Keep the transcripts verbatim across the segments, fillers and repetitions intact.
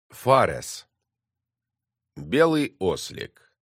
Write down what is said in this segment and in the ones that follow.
Фарес. Белый ослик.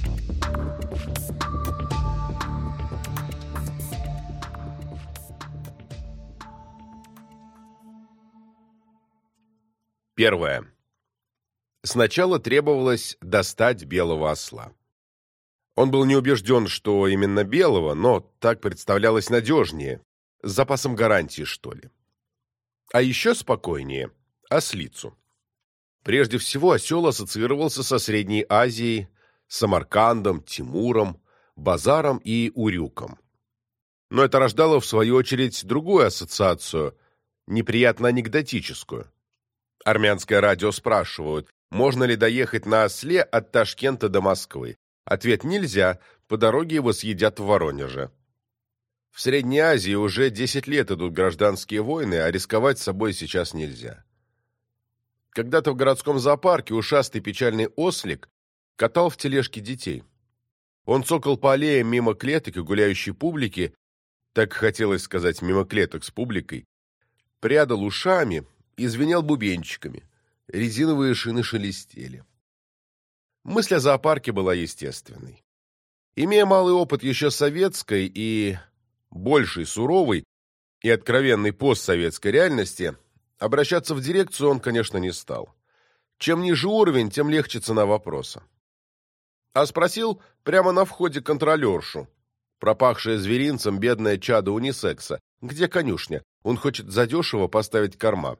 Первое. Сначала требовалось достать белого осла. Он был не убежден, что именно белого, но так представлялось надежнее, с запасом гарантии, что ли. А еще спокойнее – ослицу. Прежде всего, осел ассоциировался со Средней Азией, Самаркандом, Тимуром, Базаром и Урюком. Но это рождало, в свою очередь, другую ассоциацию, неприятно анекдотическую. Армянское радио спрашивают, можно ли доехать на осле от Ташкента до Москвы. Ответ – нельзя, по дороге его съедят в Воронеже. В Средней Азии уже десять лет идут гражданские войны, а рисковать собой сейчас нельзя. Когда-то в городском зоопарке ушастый печальный ослик катал в тележке детей. Он цокал по аллеям мимо клеток и гуляющей публики, так хотелось сказать мимо клеток с публикой, прядал ушами и звенел бубенчиками, резиновые шины шелестели. Мысль о зоопарке была естественной. Имея малый опыт еще советской и большей суровой и откровенной постсоветской реальности, обращаться в дирекцию он, конечно, не стал. Чем ниже уровень, тем легче цена вопроса. А спросил прямо на входе контролершу, пропахшая зверинцем бедное чадо унисекса, где конюшня, он хочет задешево поставить корма.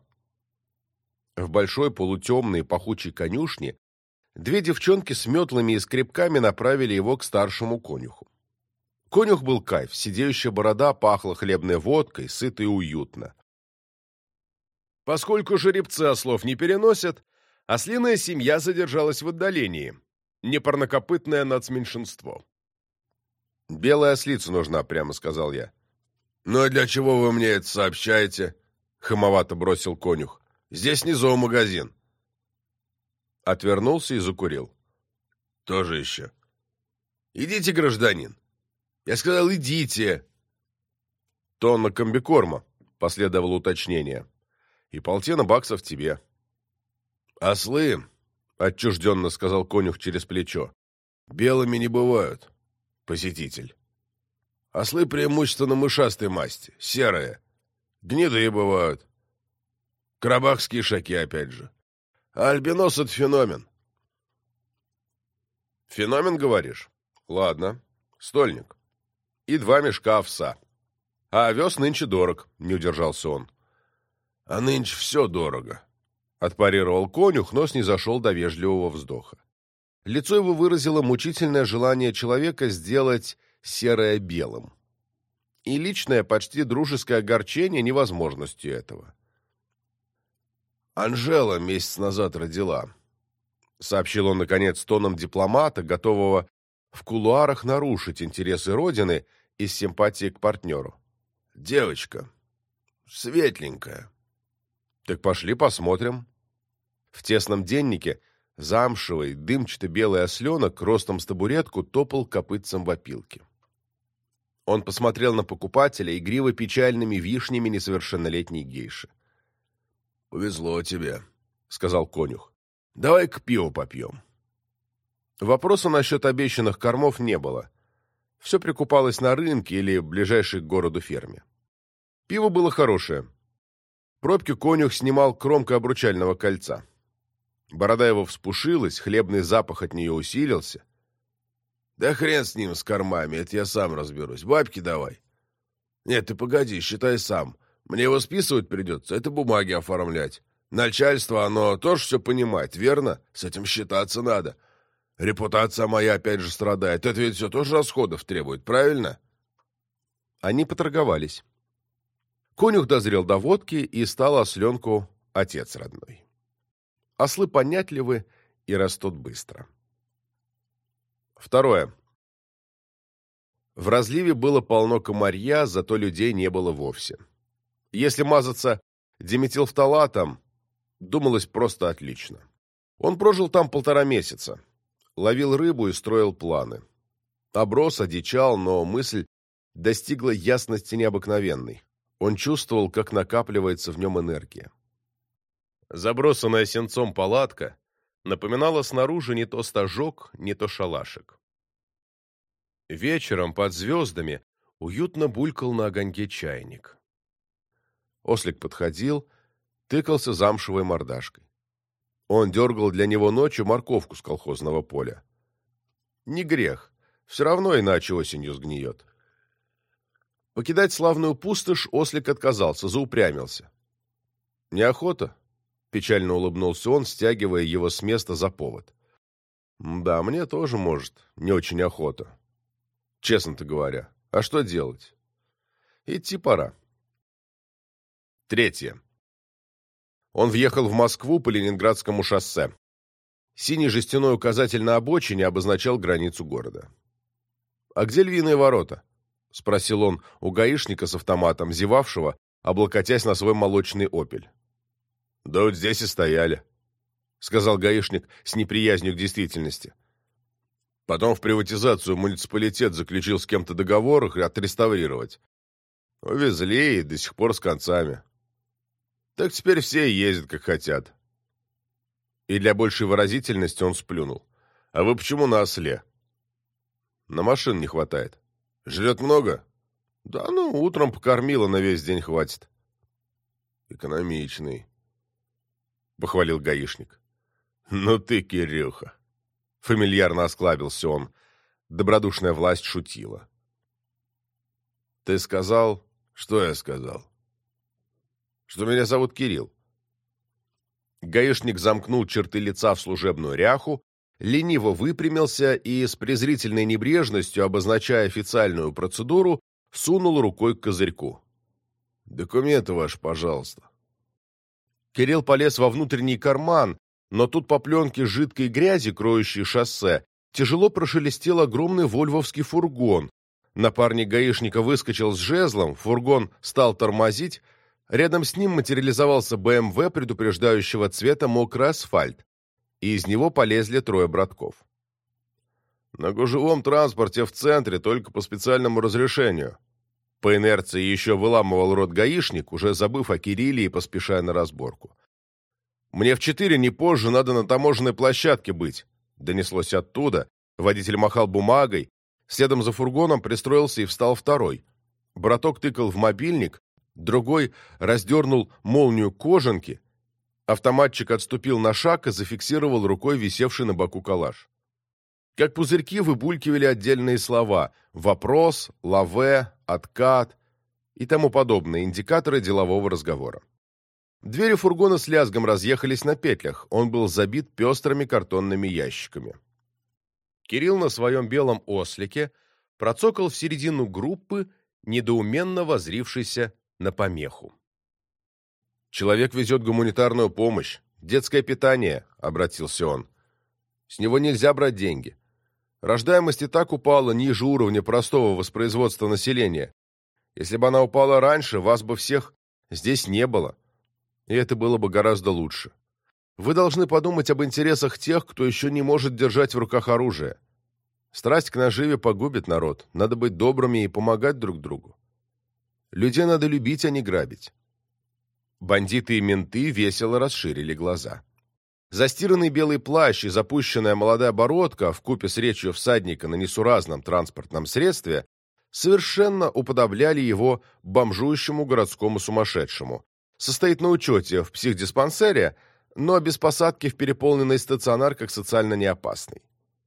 В большой полутемной пахучей конюшне две девчонки с метлами и скребками направили его к старшему конюху. Конюх был кайф, сидеющая борода пахла хлебной водкой, сыто и уютно. Поскольку жеребцы ослов не переносят, ослиная семья задержалась в отдалении, непарнокопытное нацменьшинство. «Белая ослица нужна», — прямо сказал я. «Ну и для чего вы мне это сообщаете?» — хамовато бросил конюх. «Здесь не зоомагазин». Отвернулся и закурил. «Тоже еще. Идите, гражданин. Я сказал, идите». «Тонна комбикорма», — последовало уточнение. «И полтина баксов тебе». «Ослы», — отчужденно сказал конюх через плечо, — «белыми не бывают, посетитель. Ослы преимущественно мышастой масти, серые. Гнедые бывают. Карабахские шаки, опять же. А альбинос — это феномен». «Феномен, говоришь? Ладно. Стольник. И два мешка овса. А овес нынче дорог», — не удержался он. «А нынче все дорого», — отпарировал конюх, но снизошел до вежливого вздоха. Лицо его выразило мучительное желание человека сделать серое белым. И личное, почти дружеское огорчение невозможностью этого. «Анжела месяц назад родила», — сообщил он, наконец, тоном дипломата, готового в кулуарах нарушить интересы Родины из симпатии к партнеру. «Девочка. Светленькая». «Так пошли посмотрим». В тесном деннике замшевый, дымчато-белый осленок ростом с табуретку топал копытцем в опилке. Он посмотрел на покупателя игриво-печальными вишнями несовершеннолетней гейши. «Повезло тебе», — сказал конюх. «Давай-ка пиво попьем». Вопроса насчет обещанных кормов не было. Все прикупалось на рынке или ближайшей к городу ферме. Пиво было хорошее. Пробки конюх снимал кромкой обручального кольца. Борода его вспушилась, хлебный запах от нее усилился. «Да хрен с ним, с кормами, это я сам разберусь. Бабки давай». «Нет, ты погоди, считай сам. Мне его списывать придется, это бумаги оформлять. Начальство, оно тоже все понимает, верно? С этим считаться надо. Репутация моя опять же страдает. Это ведь все тоже расходов требует, правильно?» Они поторговались. Конюх дозрел до водки и стал осленку отец родной. Ослы понятливы и растут быстро. Второе. В разливе было полно комарья, зато людей не было вовсе. Если мазаться диметилфталатом, думалось просто отлично. Он прожил там полтора месяца. Ловил рыбу и строил планы. Оброс, одичал, но мысль достигла ясности необыкновенной. Он чувствовал, как накапливается в нем энергия. Забросанная сенцом палатка напоминала снаружи не то стажок, не то шалашик. Вечером под звездами уютно булькал на огоньке чайник. Ослик подходил, тыкался замшевой мордашкой. Он дергал для него ночью морковку с колхозного поля. Не грех, все равно иначе осенью сгниет. Покидать славную пустошь Ослик отказался, заупрямился. «Неохота?» — печально улыбнулся он, стягивая его с места за повод. «Да, мне тоже, может, не очень охота. Честно-то говоря. А что делать? Идти пора». Третье. Он въехал в Москву по Ленинградскому шоссе. Синий жестяной указатель на обочине обозначал границу города. «А где Львиные ворота?» — спросил он у гаишника с автоматом, зевавшего, облокотясь на свой молочный «Опель». «Да вот здесь и стояли», — сказал гаишник с неприязнью к действительности. «Потом в приватизацию муниципалитет заключил с кем-то договор их отреставрировать. Увезли и до сих пор с концами. Так теперь все ездят, как хотят». И для большей выразительности он сплюнул. «А вы почему на осле?» «На машин не хватает». «Жрет много?» «Да ну, утром покормила, на весь день хватит». «Экономичный», — похвалил гаишник. «Ну ты, Кирюха!» — фамильярно осклабился он. Добродушная власть шутила. «Ты сказал...» «Что я сказал?» «Что меня зовут Кирилл». Гаишник замкнул черты лица в служебную ряху, лениво выпрямился и, с презрительной небрежностью, обозначая официальную процедуру, сунул рукой к козырьку. «Документы ваши, пожалуйста». Кирилл полез во внутренний карман, но тут по пленке жидкой грязи, кроющей шоссе, тяжело прошелестел огромный вольвовский фургон. Напарник гаишника выскочил с жезлом, фургон стал тормозить, рядом с ним материализовался бэ эм вэ предупреждающего цвета мокрый асфальт, и из него полезли трое братков. «На гужевом транспорте в центре только по специальному разрешению». По инерции еще выламывал рот гаишник, уже забыв о Кирилле и поспешая на разборку. «Мне в четыре, не позже, надо на таможенной площадке быть», — донеслось оттуда. Водитель махал бумагой. Следом за фургоном пристроился и встал второй. Браток тыкал в мобильник, другой раздернул молнию кожанки. Автоматчик отступил на шаг и зафиксировал рукой висевший на боку калаш. Как пузырьки выбулькивали отдельные слова — вопрос, лаве, откат и тому подобные индикаторы делового разговора. Двери фургона с лязгом разъехались на петлях, он был забит пестрыми картонными ящиками. Кирилл на своем белом ослике процокал в середину группы, недоуменно воззрившийся на помеху. «Человек везет гуманитарную помощь, детское питание», — обратился он. «С него нельзя брать деньги. Рождаемость и так упала ниже уровня простого воспроизводства населения. Если бы она упала раньше, вас бы всех здесь не было. И это было бы гораздо лучше. Вы должны подумать об интересах тех, кто еще не может держать в руках оружие. Страсть к наживе погубит народ. Надо быть добрыми и помогать друг другу. Людей надо любить, а не грабить». Бандиты и менты весело расширили глаза. Застиранный белый плащ и запущенная молодая бородка вкупе с речью всадника на несуразном транспортном средстве совершенно уподобляли его бомжующему городскому сумасшедшему. Состоит на учете в психдиспансере, но без посадки в переполненный стационар как социально неопасный.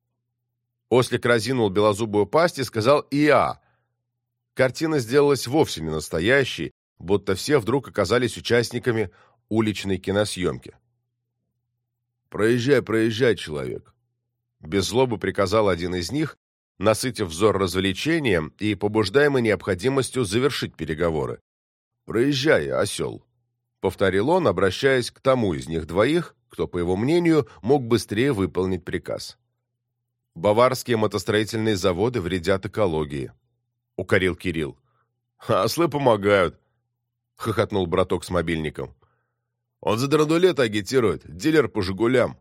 Ослик разинул белозубую пасть и сказал «Иа». Картина сделалась вовсе не настоящей, будто все вдруг оказались участниками уличной киносъемки. «Проезжай, проезжай, человек», — без злобы приказал один из них, насытив взор развлечением и побуждаемый необходимостью завершить переговоры. «Проезжай, осел», — повторил он, обращаясь к тому из них двоих, кто, по его мнению, мог быстрее выполнить приказ. «Баварские мотостроительные заводы вредят экологии», — укорил Кирилл. «А ослы помогают», — хохотнул браток с мобильником. «Он за драндулет агитирует, дилер по «Жигулям».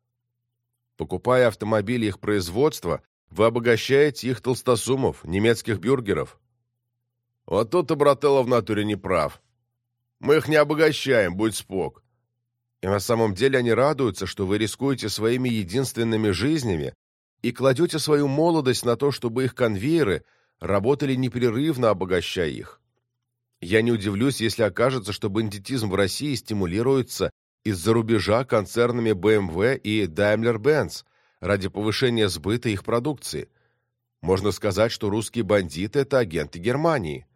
Покупая автомобили их производства, вы обогащаете их толстосумов, немецких бюргеров. Вот тут-то, брателло, в натуре не прав. Мы их не обогащаем, будь спок. И на самом деле они радуются, что вы рискуете своими единственными жизнями и кладете свою молодость на то, чтобы их конвейеры работали непрерывно, обогащая их. Я не удивлюсь, если окажется, что бандитизм в России стимулируется из-за рубежа концернами бэ эм вэ и Daimler-Benz ради повышения сбыта их продукции. Можно сказать, что русские бандиты – это агенты Германии.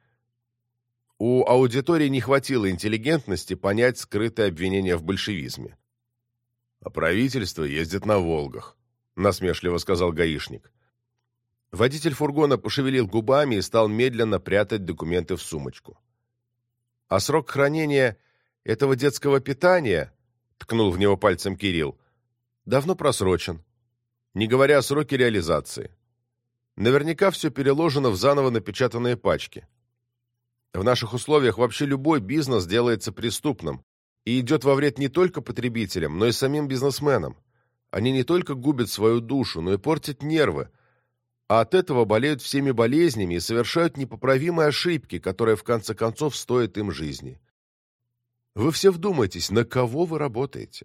У аудитории не хватило интеллигентности понять скрытое обвинение в большевизме. «А правительство ездит на «Волгах», – насмешливо сказал гаишник. Водитель фургона пошевелил губами и стал медленно прятать документы в сумочку. «А срок хранения этого детского питания, — ткнул в него пальцем Кирилл, — давно просрочен, не говоря о сроке реализации. Наверняка все переложено в заново напечатанные пачки. В наших условиях вообще любой бизнес делается преступным и идет во вред не только потребителям, но и самим бизнесменам. Они не только губят свою душу, но и портят нервы, а от этого болеют всеми болезнями и совершают непоправимые ошибки, которые в конце концов стоят им жизни. Вы все вдумайтесь, на кого вы работаете?»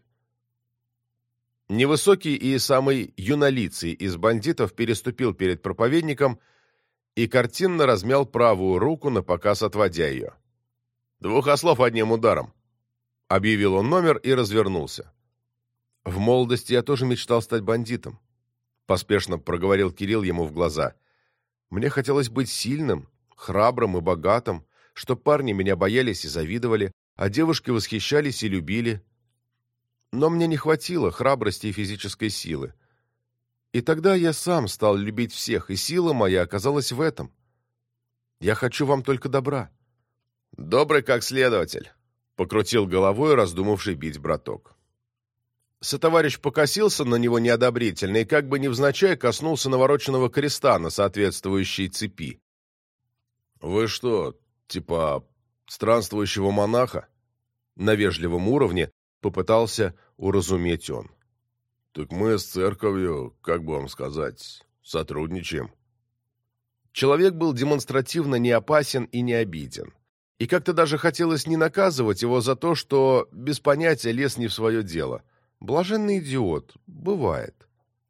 Невысокий и самый юнолицый из бандитов переступил перед проповедником и картинно размял правую руку, напоказ отводя ее. «Двух ослов одним ударом», — объявил он номер и развернулся. «В молодости я тоже мечтал стать бандитом», — поспешно проговорил Кирилл ему в глаза. «Мне хотелось быть сильным, храбрым и богатым, чтоб парни меня боялись и завидовали, а девушки восхищались и любили. Но мне не хватило храбрости и физической силы. И тогда я сам стал любить всех, и сила моя оказалась в этом. Я хочу вам только добра». «Добрый как следователь», — покрутил головой раздумавший бить браток. Сотоварищ покосился на него неодобрительно и как бы невзначай коснулся навороченного креста на соответствующей цепи. «Вы что, типа странствующего монаха?» На вежливом уровне попытался уразуметь он. «Так мы с церковью, как бы вам сказать, сотрудничаем». Человек был демонстративно не опасен и не обиден. И как-то даже хотелось не наказывать его за то, что без понятия лез не в свое дело. Блаженный идиот. Бывает.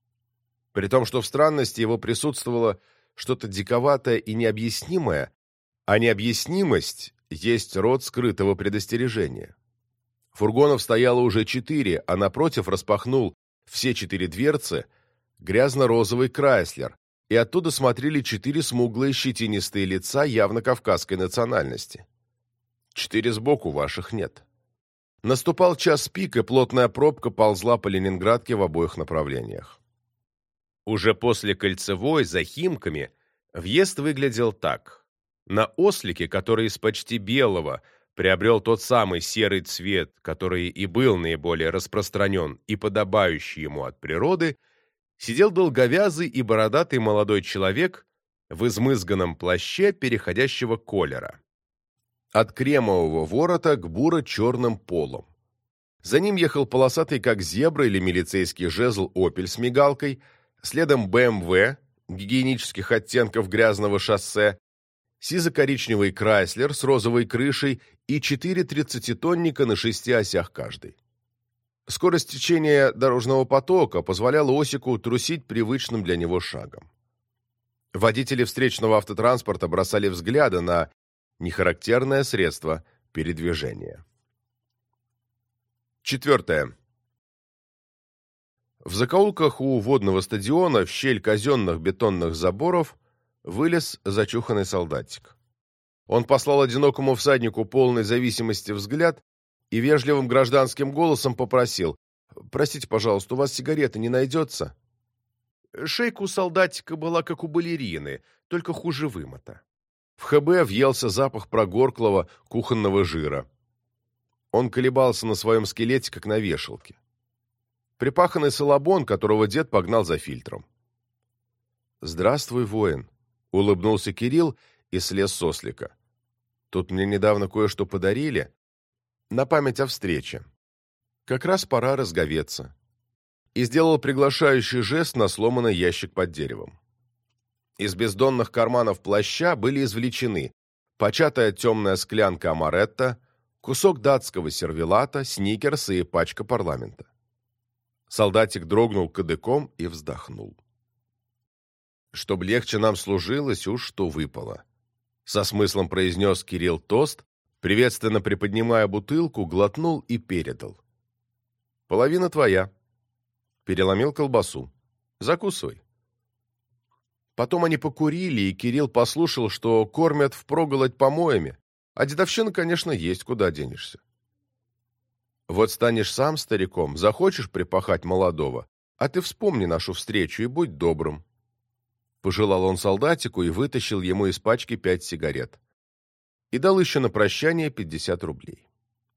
При том, что в странности его присутствовало что-то диковатое и необъяснимое, а необъяснимость есть род скрытого предостережения. Фургонов стояло уже четыре, а напротив распахнул все четыре дверцы грязно-розовый Крайслер, и оттуда смотрели четыре смуглые щетинистые лица явно кавказской национальности. Четыре сбоку, ваших нет. Наступал час пик, и плотная пробка ползла по Ленинградке в обоих направлениях. Уже после Кольцевой, за Химками, въезд выглядел так. На ослике, который из почти белого приобрел тот самый серый цвет, который и был наиболее распространен и подобающий ему от природы, сидел долговязый и бородатый молодой человек в измызганном плаще переходящего колера. От кремового ворота к буро-черным полам. За ним ехал полосатый, как зебра или милицейский жезл, «Опель» с мигалкой, следом бэ эм вэ гигиенических оттенков грязного шоссе, сизо-коричневый Крайслер с розовой крышей и четыре тридцатитонника на шести осях каждый. Скорость течения дорожного потока позволяла Осику трусить привычным для него шагом. Водители встречного автотранспорта бросали взгляды на нехарактерное средство передвижения. Четвертое. В закоулках у водного стадиона в щель казенных бетонных заборов вылез зачуханный солдатик. Он послал одинокому всаднику полной зависимости взгляд и вежливым гражданским голосом попросил: «Простите, пожалуйста, у вас сигареты не найдется?» Шейка у солдатика была как у балерины, только хуже вымота. В ха бэ въелся запах прогорклого кухонного жира. Он колебался на своем скелете, как на вешалке. Припаханный салабон, которого дед погнал за фильтром. «Здравствуй, воин», — улыбнулся Кирилл и слез с ослика. «Тут мне недавно кое-что подарили на память о встрече. Как раз пора разговеться». И сделал приглашающий жест на сломанный ящик под деревом. Из бездонных карманов плаща были извлечены початая темная склянка амаретто, кусок датского сервелата, сникерсы и пачка парламента. Солдатик дрогнул кадыком и вздохнул. «Чтоб легче нам служилось, уж что выпало», — со смыслом произнес Кирилл тост, приветственно приподнимая бутылку, глотнул и передал. «Половина твоя». Переломил колбасу. «Закусывай». Потом они покурили, и Кирилл послушал, что кормят впроголодь помоями, а дедовщина, конечно, есть, куда денешься. Вот станешь сам стариком, захочешь припахать молодого, а ты вспомни нашу встречу и будь добрым. Пожелал он солдатику и вытащил ему из пачки пять сигарет. И дал еще на прощание пятьдесят рублей.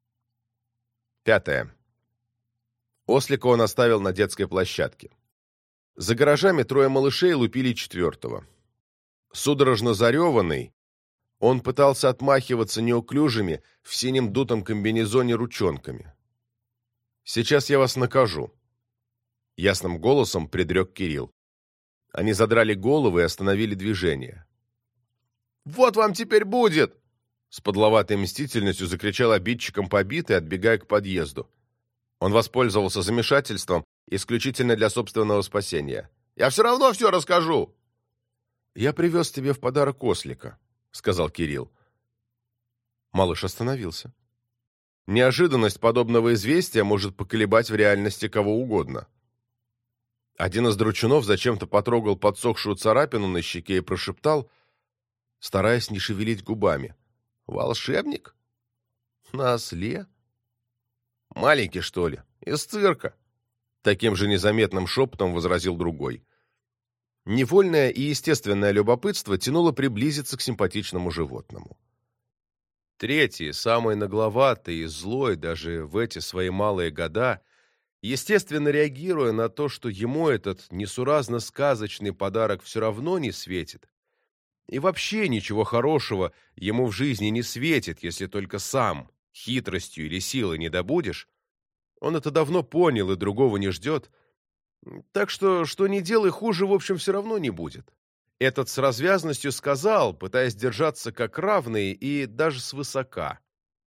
Пятое. Ослика он оставил на детской площадке. За гаражами трое малышей лупили четвертого. Судорожно зареванный, он пытался отмахиваться неуклюжими в синем дутом комбинезоне ручонками. «Сейчас я вас накажу», — ясным голосом предрек Кирилл. Они задрали головы и остановили движение. «Вот вам теперь будет!» С подловатой мстительностью закричал обидчиком побитый, отбегая к подъезду. Он воспользовался замешательством исключительно для собственного спасения. «Я все равно все расскажу!» «Я привез тебе в подарок ослика», — сказал Кирилл. Малыш остановился. Неожиданность подобного известия может поколебать в реальности кого угодно. Один из дручунов зачем-то потрогал подсохшую царапину на щеке и прошептал, стараясь не шевелить губами: «Волшебник? На осле? Маленький, что ли? Из цирка?» Таким же незаметным шепотом возразил другой. Невольное и естественное любопытство тянуло приблизиться к симпатичному животному. Третий, самый нагловатый и злой даже в эти свои малые года, естественно реагируя на то, что ему этот несуразно сказочный подарок все равно не светит, и вообще ничего хорошего ему в жизни не светит, если только сам хитростью или силой не добудешь, он это давно понял и другого не ждет, так что, что не делай, хуже, в общем, все равно не будет. Этот с развязностью сказал, пытаясь держаться как равный и даже свысока.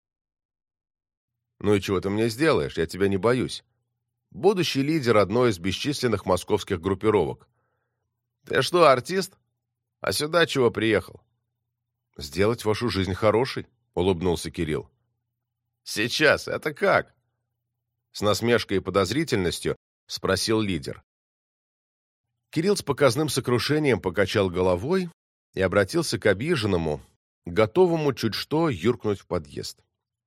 «Ну и чего ты мне сделаешь? Я тебя не боюсь. Будущий лидер одной из бесчисленных московских группировок. Ты что, артист? А сюда чего приехал?» «Сделать вашу жизнь хорошей», — улыбнулся Кирилл. «Сейчас? Это как?» С насмешкой и подозрительностью спросил лидер. Кирилл с показным сокрушением покачал головой и обратился к обиженному, готовому чуть что юркнуть в подъезд.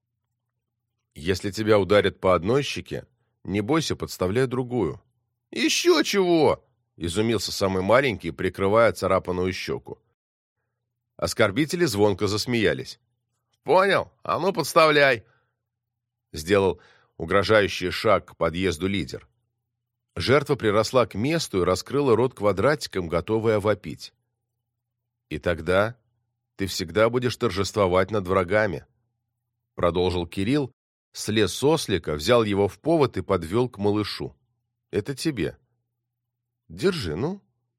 «Если тебя ударят по одной щеке, не бойся, подставляй другую». «Еще чего?» — изумился самый маленький, прикрывая царапанную щеку. Оскорбители звонко засмеялись. «Понял? А ну, подставляй!» Сделал угрожающий шаг к подъезду лидер. Жертва приросла к месту и раскрыла рот квадратиком, готовая вопить. «И тогда ты всегда будешь торжествовать над врагами», — продолжил Кирилл, слез с ослика, взял его в повод и подвел к малышу. «Это тебе. Держи, ну».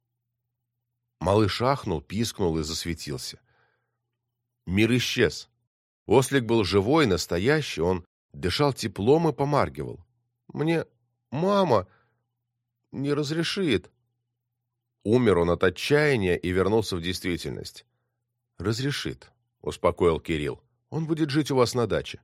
Малыш ахнул, пискнул и засветился. Мир исчез. Ослик был живой, настоящий, он дышал теплом и помаргивал. «Мне мама не разрешит». Умер он от отчаяния и вернулся в действительность. «Разрешит», — успокоил Кирилл. «Он будет жить у вас на даче».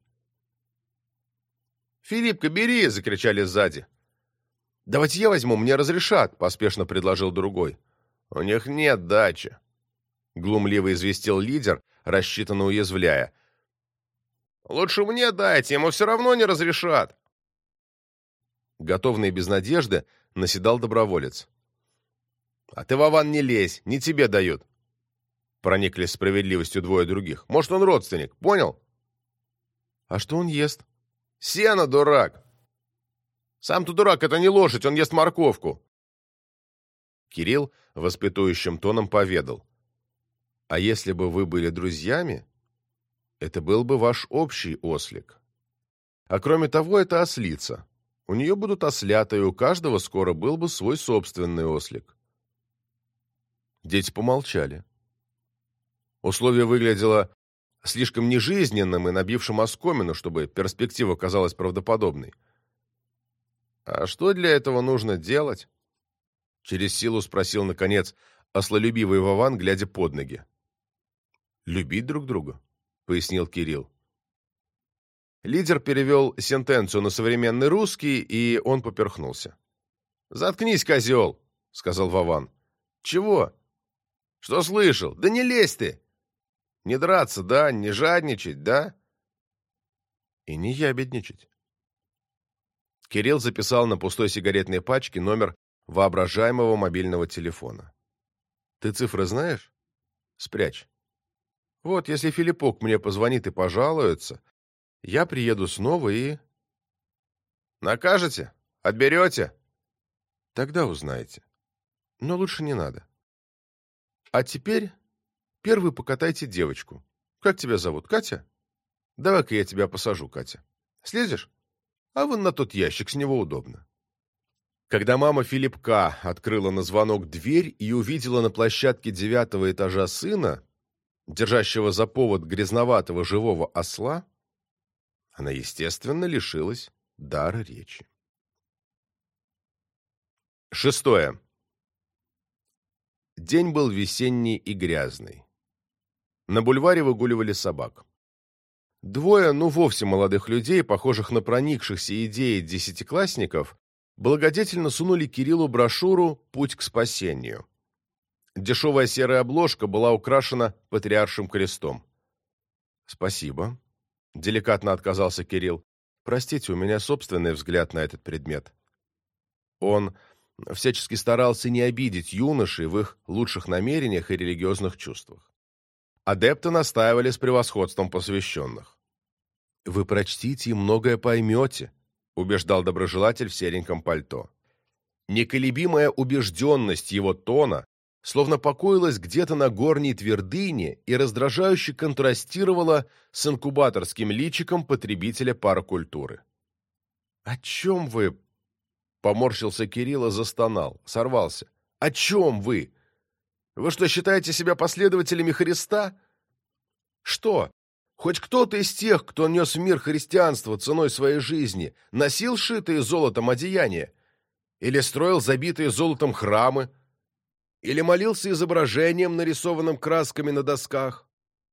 «Филиппка, бери!» — закричали сзади. «Давайте я возьму, мне разрешат», — поспешно предложил другой. «У них нет дачи», — глумливо известил лидер, рассчитанно уязвляя. «Лучше мне дайте, ему все равно не разрешат». Готовный без надежды наседал доброволец. «А ты, Вован, не лезь, не тебе дают», — прониклись справедливостью двое других. «Может, он родственник, понял?» «А что он ест?» «Сено, дурак!» «Сам ты дурак, это не лошадь, он ест морковку!» Кирилл воспитующим тоном поведал. «А если бы вы были друзьями, это был бы ваш общий ослик. А кроме того, это ослица. У нее будут ослята, и у каждого скоро был бы свой собственный ослик». Дети помолчали. Условие выглядело слишком нежизненным и набившим оскомину, чтобы перспектива казалась правдоподобной. «А что для этого нужно делать?» — через силу спросил, наконец, ослолюбивый Вован, глядя под ноги. «Любить друг друга», — пояснил Кирилл. Лидер перевел сентенцию на современный русский, и он поперхнулся. «Заткнись, козел!» — сказал Вован. «Чего? Что слышал? Да не лезь ты! Не драться, да? Не жадничать, да?» «И не ябедничать». Кирилл записал на пустой сигаретной пачке номер воображаемого мобильного телефона. «Ты цифры знаешь? Спрячь. Вот, если Филиппок мне позвонит и пожалуется, я приеду снова и...» «Накажете? Отберете?» «Тогда узнаете. Но лучше не надо. А теперь первый покатайте девочку. Как тебя зовут, Катя? Давай-ка я тебя посажу, Катя. Слезешь? А вон на тот ящик, с него удобно». Когда мама Филиппка открыла на звонок дверь и увидела на площадке девятого этажа сына, держащего за повод грязноватого живого осла, она, естественно, лишилась дара речи. Шестое. День был весенний и грязный. На бульваре выгуливали собак. Двое, ну вовсе молодых людей, похожих на проникшихся идеей десятиклассников, благодетельно сунули Кириллу брошюру «Путь к спасению». Дешевая серая обложка была украшена патриаршим крестом. «Спасибо», — деликатно отказался Кирилл. «Простите, у меня собственный взгляд на этот предмет». Он всячески старался не обидеть юношей в их лучших намерениях и религиозных чувствах. Адепты настаивали с превосходством посвященных. «Вы прочтите и многое поймете», — убеждал доброжелатель в сереньком пальто. Неколебимая убежденность его тона словно покоилась где-то на горней твердыне и раздражающе контрастировала с инкубаторским личиком потребителя паракультуры. «О чем вы?» — поморщился Кирилл и застонал, сорвался. «О чем вы? Вы что, считаете себя последователями Христа? Что, хоть кто-то из тех, кто нес в мир христианство ценой своей жизни, носил шитые золотом одеяния? Или строил забитые золотом храмы? Или молился изображением, нарисованным красками на досках?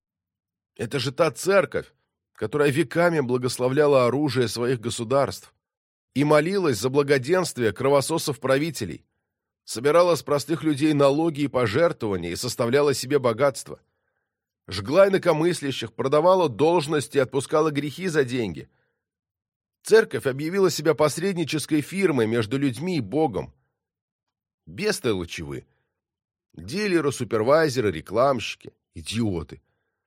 Это же та церковь, которая веками благословляла оружие своих государств и молилась за благоденствие кровососов-правителей, собирала с простых людей налоги и пожертвования и составляла себе богатство, жгла инакомыслящих, продавала должности и отпускала грехи за деньги. Церковь объявила себя посреднической фирмой между людьми и Богом. Бестолочи вы! Дилеры, супервайзеры, рекламщики, идиоты.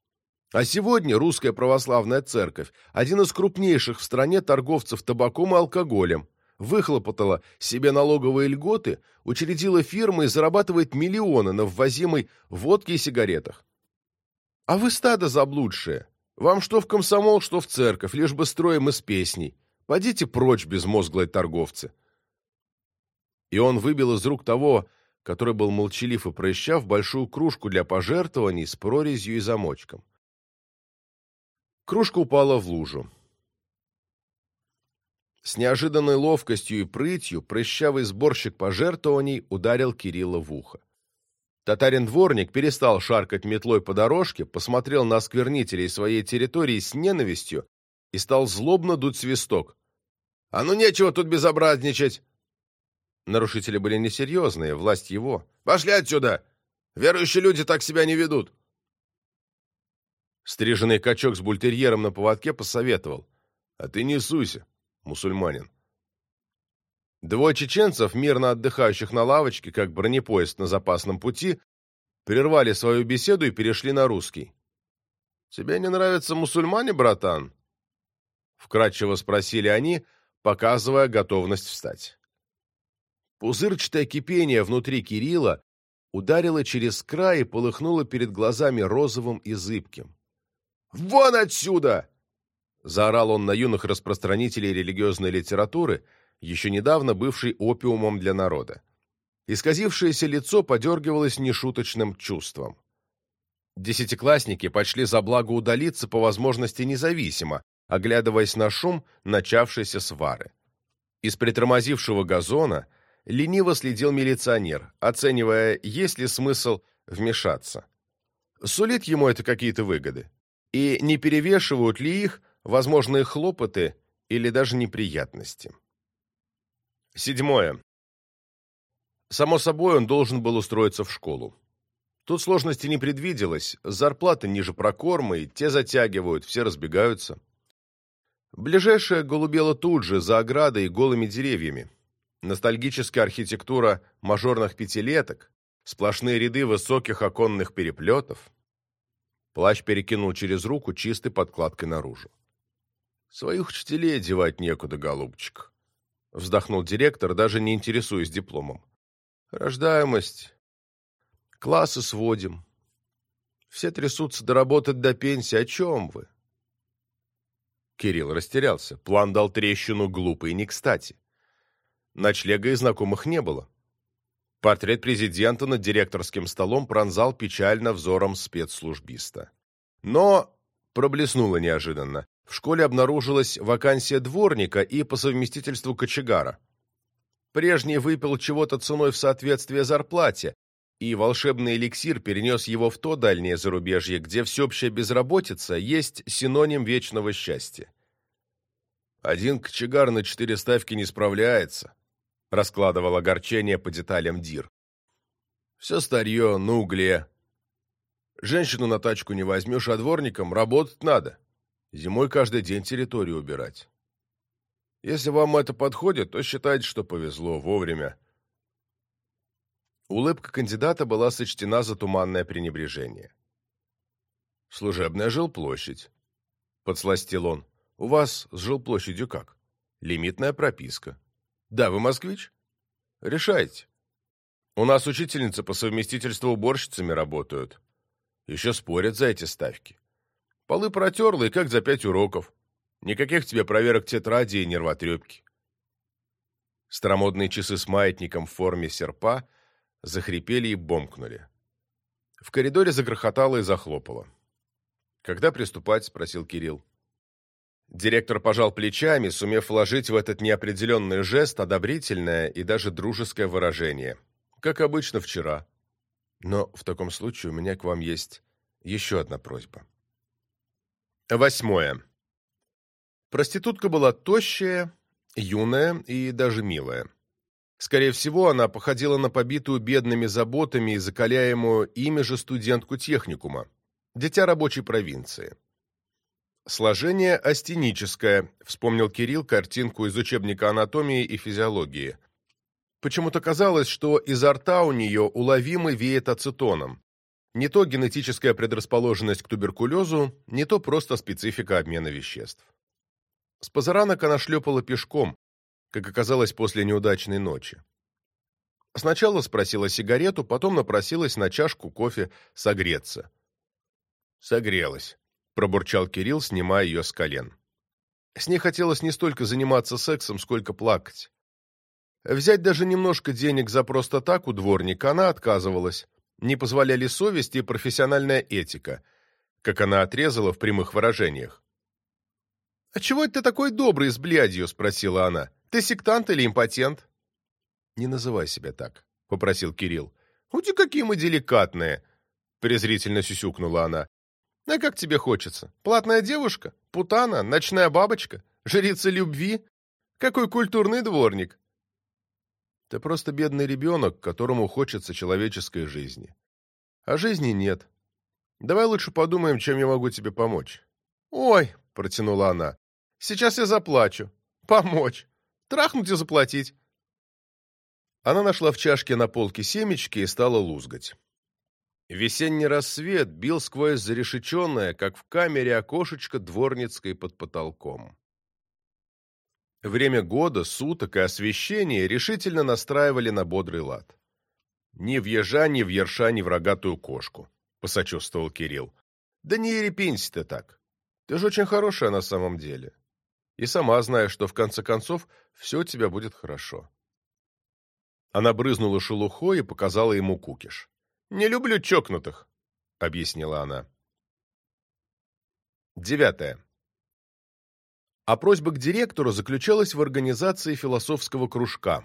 А сегодня Русская Православная Церковь, один из крупнейших в стране торговцев табаком и алкоголем, выхлопотала себе налоговые льготы, учредила фирмы и зарабатывает миллионы на ввозимой водке и сигаретах. А вы стадо заблудшее. Вам что в комсомол, что в церковь, лишь бы строим из песней. Подите прочь, безмозглые торговцы. И он выбил из рук того, который был молчалив и прыщав, большую кружку для пожертвований с прорезью и замочком. Кружка упала в лужу. С неожиданной ловкостью и прытью прыщавый сборщик пожертвований ударил Кирилла в ухо. Татарин-дворник перестал шаркать метлой по дорожке, посмотрел на осквернителей своей территории с ненавистью и стал злобно дуть свисток. «А ну нечего тут безобразничать!» Нарушители были несерьезные, власть его. «Пошли отсюда! Верующие люди так себя не ведут!» Стриженный качок с бультерьером на поводке посоветовал. «А ты не суйся, мусульманин». Двое чеченцев, мирно отдыхающих на лавочке, как бронепоезд на запасном пути, прервали свою беседу и перешли на русский. «Тебе не нравятся мусульмане, братан?» Вкратчиво спросили они, показывая готовность встать. Пузырчатое кипение внутри Кирилла ударило через край и полыхнуло перед глазами розовым и зыбким. «Вон отсюда!» — заорал он на юных распространителей религиозной литературы, еще недавно бывший опиумом для народа. Исказившееся лицо подергивалось нешуточным чувством. Десятиклассники почли за благо удалиться по возможности независимо, оглядываясь на шум начавшейся свары. Из притормозившего газона лениво следил милиционер, оценивая, есть ли смысл вмешаться. Сулит ему это какие-то выгоды? И не перевешивают ли их возможные хлопоты или даже неприятности? Седьмое. Само собой, он должен был устроиться в школу. Тут сложности не предвиделось, зарплаты ниже прокормы, те затягивают, все разбегаются. Ближайшая голубела тут же, за оградой и голыми деревьями. Ностальгическая архитектура мажорных пятилеток, сплошные ряды высоких оконных переплетов. Плащ перекинул через руку чистой подкладкой наружу. «Своих учителей девать некуда, голубчик», — вздохнул директор, даже не интересуясь дипломом. «Рождаемость. Классы сводим. Все трясутся доработать до пенсии. О чем вы?» Кирилл растерялся. План дал трещину глупо и не кстати. Ночлега и знакомых не было. Портрет президента над директорским столом пронзал печально взором спецслужбиста. Но проблеснуло неожиданно. В школе обнаружилась вакансия дворника и по совместительству кочегара. Прежний выпил чего-то ценой в соответствие зарплате, и волшебный эликсир перенес его в то дальнее зарубежье, где всеобщая безработица есть синоним вечного счастья. «Один кочегар на четыре ставки не справляется», — раскладывал огорчение по деталям Дир. «Все старье на угле. Женщину на тачку не возьмешь, а дворником работать надо. Зимой каждый день территорию убирать. Если вам это подходит, то считайте, что повезло, вовремя». Улыбка кандидата была сочтена за туманное пренебрежение. «Служебная жилплощадь», — подсластил он. «У вас с жилплощадью как? Лимитная прописка. Да, вы москвич? Решайте. У нас учительницы по совместительству уборщицами работают. Еще спорят за эти ставки. Полы протерлые, как за пять уроков. Никаких тебе проверок тетради и нервотрепки». Старомодные часы с маятником в форме серпа захрипели и бомкнули. В коридоре загрохотало и захлопало. «Когда приступать?» — спросил Кирилл. Директор пожал плечами, сумев вложить в этот неопределенный жест одобрительное и даже дружеское выражение. «Как обычно, вчера. Но в таком случае у меня к вам есть еще одна просьба». Восьмое. Проститутка была тощая, юная и даже милая. Скорее всего, она походила на побитую бедными заботами и закаляемую ими же студентку техникума, дитя рабочей провинции. Сложение астеническое, вспомнил Кирилл картинку из учебника анатомии и физиологии. Почему-то казалось, что изо рта у нее уловимо веет ацетоном. Не то генетическая предрасположенность к туберкулезу, не то просто специфика обмена веществ. С позаранок она шлепала пешком, как оказалось после неудачной ночи. Сначала спросила сигарету, потом напросилась на чашку кофе согреться. «Согрелась», — пробурчал Кирилл, снимая ее с колен. С ней хотелось не столько заниматься сексом, сколько плакать. Взять даже немножко денег за просто так у дворника она отказывалась, не позволяли совесть и профессиональная этика, как она отрезала в прямых выражениях. «А чего это ты такой добрый с блядью?» — спросила она. «Ты сектант или импотент?» «Не называй себя так», — попросил Кирилл. «Ути, какие мы деликатные!» — презрительно сюсюкнула она. «А как тебе хочется? Платная девушка? Путана? Ночная бабочка? Жрица любви? Какой культурный дворник!» «Ты просто бедный ребенок, которому хочется человеческой жизни. А жизни нет. Давай лучше подумаем, чем я могу тебе помочь». «Ой!» — протянула она. «Сейчас я заплачу. Помочь. Трахнуть и заплатить». Она нашла в чашке на полке семечки и стала лузгать. Весенний рассвет бил сквозь зарешеченное, как в камере, окошечко дворницкой под потолком. Время года, суток и освещение решительно настраивали на бодрый лад. «Ни в ежа, ни в ерша, ни в рогатую кошку», — посочувствовал Кирилл. «Да не ерепенься ты так. Ты же очень хорошая на самом деле. И сама знаешь, что в конце концов все у тебя будет хорошо». Она брызнула шелухой и показала ему кукиш. «Не люблю чокнутых». объяснила она. Девятое. А просьба к директору заключалась в организации философского кружка.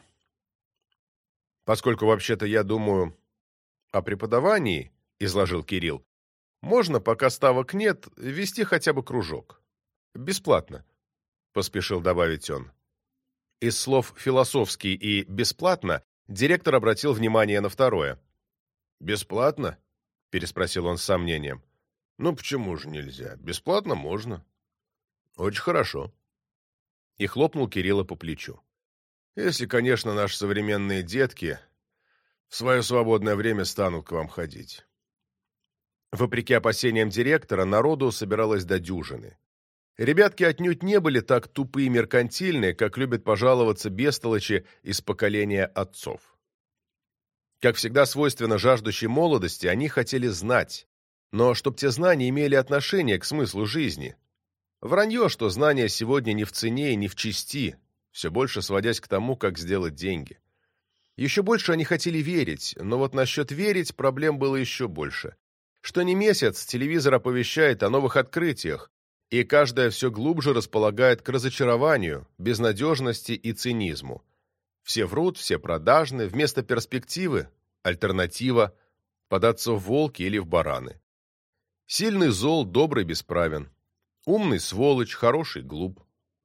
Поскольку вообще-то я думаю о преподавании, изложил Кирилл, можно, пока ставок нет, вести хотя бы кружок. Бесплатно, поспешил добавить он. Из слов «философский» и «бесплатно» директор обратил внимание на второе. «Бесплатно?» – переспросил он с сомнением. «Ну, почему же нельзя? Бесплатно можно». «Очень хорошо». И хлопнул Кирилла по плечу. «Если, конечно, наши современные детки в свое свободное время станут к вам ходить». Вопреки опасениям директора, народу собиралось до дюжины. Ребятки отнюдь не были так тупы и меркантильны, как любят пожаловаться бестолочи из поколения отцов. Как всегда свойственно жаждущей молодости, они хотели знать, но чтоб те знания имели отношение к смыслу жизни. Вранье, что знания сегодня не в цене и не в чести, все больше сводясь к тому, как сделать деньги. Еще больше они хотели верить, но вот насчет верить проблем было еще больше. Что не месяц телевизор оповещает о новых открытиях, и каждая все глубже располагает к разочарованию, безнадежности и цинизму. Все врут, все продажны, вместо перспективы – альтернатива – податься в волки или в бараны. Сильный зол, добрый бесправен. Умный сволочь, хороший глуп.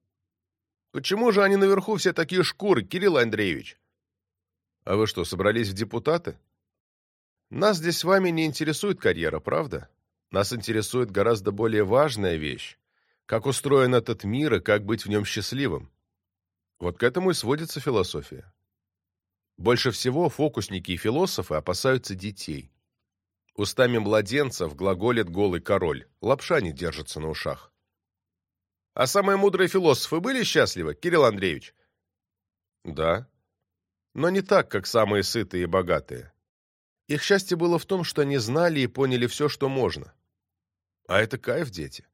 Почему же они наверху все такие шкуры, Кирилл Андреевич? А вы что, собрались в депутаты? Нас здесь с вами не интересует карьера, правда? Нас интересует гораздо более важная вещь. Как устроен этот мир и как быть в нем счастливым. Вот к этому и сводится философия. Больше всего фокусники и философы опасаются детей. Устами младенцев глаголит голый король, лапша не держится на ушах. А самые мудрые философы были счастливы, Кирилл Андреевич? Да. Но не так, как самые сытые и богатые. Их счастье было в том, что они знали и поняли все, что можно. А это кайф, дети.